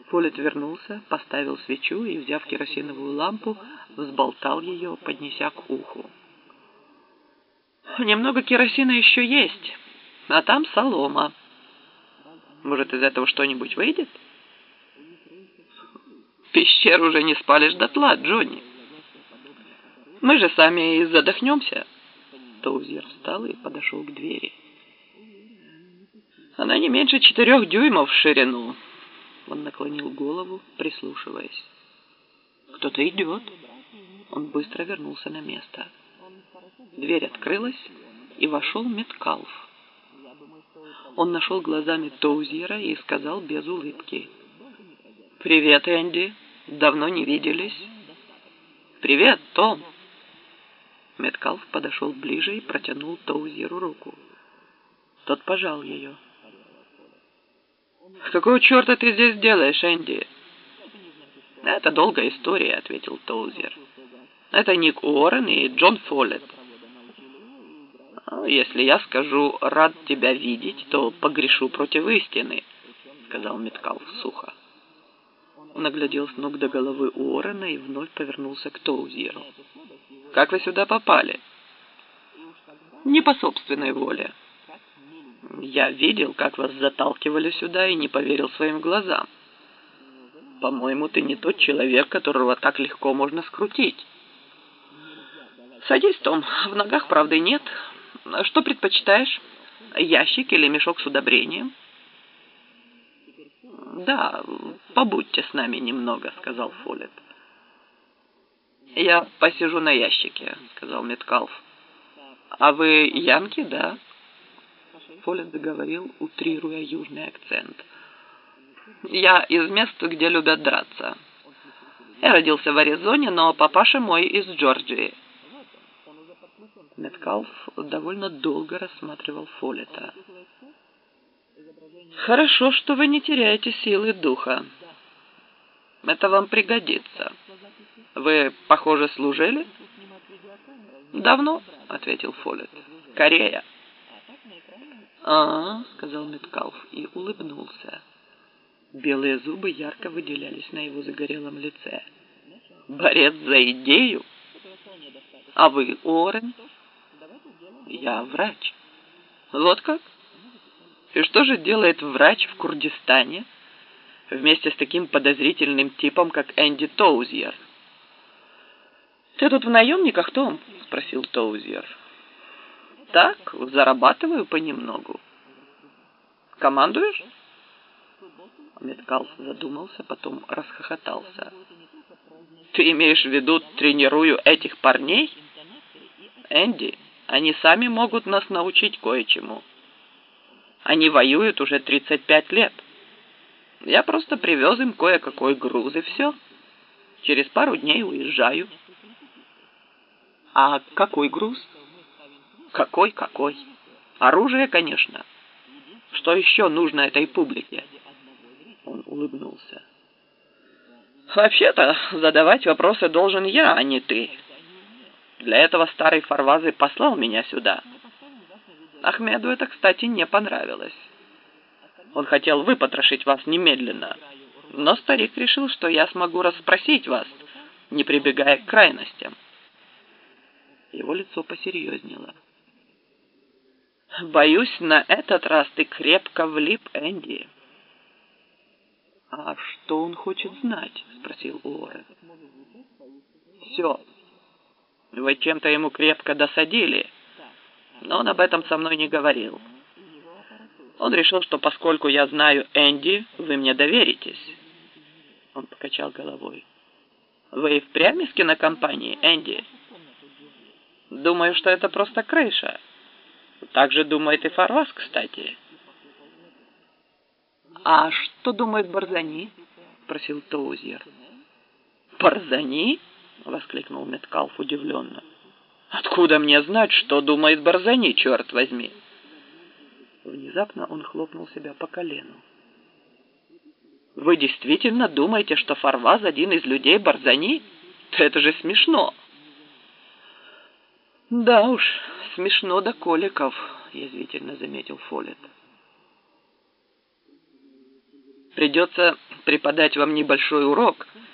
Фоллет вернулся, поставил свечу и, взяв керосиновую лампу, взболтал ее, поднеся к уху. «Немного керосина еще есть, а там солома. Может, из этого что-нибудь выйдет?» «Пещеру уже не спалишь дотла, Джонни. Мы же сами и задохнемся». Тоузер встал и подошел к двери. «Она не меньше 4 дюймов в ширину». Он наклонил голову, прислушиваясь. «Кто-то идет». Он быстро вернулся на место. Дверь открылась, и вошел Меткалф. Он нашел глазами Тоузера и сказал без улыбки: «Привет, Энди. Давно не виделись». «Привет, Том». Меткалф подошел ближе и протянул Тоузеру руку. Тот пожал ее. «Какого черта ты здесь делаешь, Энди?» «Это долгая история», — ответил Тоузер. «Это Ник Уоррен и Джон Фоллет». «Если я скажу «рад тебя видеть», то погрешу против истины», — сказал Меткалф сухо. Он оглядел с ног до головы Уоррена и вновь повернулся к Тоузеру. «Как вы сюда попали?» «Не по собственной воле. Я видел, как вас заталкивали сюда, и не поверил своим глазам. По-моему, ты не тот человек, которого так легко можно скрутить». «Садись, Том. В ногах правды нет. Что предпочитаешь? Ящик или мешок с удобрением?» «Да, побудьте с нами немного», — сказал Фоллет. «Я посижу на ящике», — сказал Меткалф. «А вы янки, да?» Фоллет заговорил, утрируя южный акцент. «Я из мест, где любят драться. Я родился в Аризоне, но папаша мой из Джорджии». Меткалф довольно долго рассматривал Фоллета. «Хорошо, что вы не теряете силы духа. Это вам пригодится. Вы, похоже, служили?» «Давно», — ответил Фоллет. «Корея». Сказал Меткалф и улыбнулся. Белые зубы ярко выделялись на его загорелом лице. «Борец за идею? А вы, Уоррен?» «Я врач». «Вот как? И что же делает врач в Курдистане вместе с таким подозрительным типом, как Энди Тоузер?» «Ты тут в наемниках, Том?» — спросил Тоузер. «Так, зарабатываю понемногу». «Командуешь?» Меткалф задумался, потом расхохотался. «Ты имеешь в виду, тренирую этих парней? Энди, они сами могут нас научить кое-чему. Они воюют уже 35 лет. Я просто привез им кое-какой груз, и все. Через пару дней уезжаю». «А какой груз?» «Какой? Оружие, конечно. Что еще нужно этой публике?» Он улыбнулся. «Вообще-то, задавать вопросы должен я, а не ты. Для этого старый Фарвазы послал меня сюда. Ахмеду это, кстати, не понравилось. Он хотел выпотрошить вас немедленно, но старик решил, что я смогу расспросить вас, не прибегая к крайностям». Его лицо посерьезнело. «Боюсь, на этот раз ты крепко влип, Энди». «А что он хочет знать?» — спросил Уоррен. «Все. Вы чем-то ему крепко досадили, но он об этом со мной не говорил. Он решил, что поскольку я знаю Энди, вы мне доверитесь». Он покачал головой. «Вы и впрямь из кинокомпании, Энди?» «Думаю, что это просто крыша. Так же думает и Фарваз, кстати». «А что думает Барзани?» — спросил Тоузер. «Барзани?» — воскликнул Меткалф удивленно. «Откуда мне знать, что думает Барзани, черт возьми?» Внезапно он хлопнул себя по колену. «Вы действительно думаете, что Фарваз один из людей Барзани? Это же смешно!» «Да уж, смешно до коликов», — язвительно заметил Фоллет. Придется преподать вам небольшой урок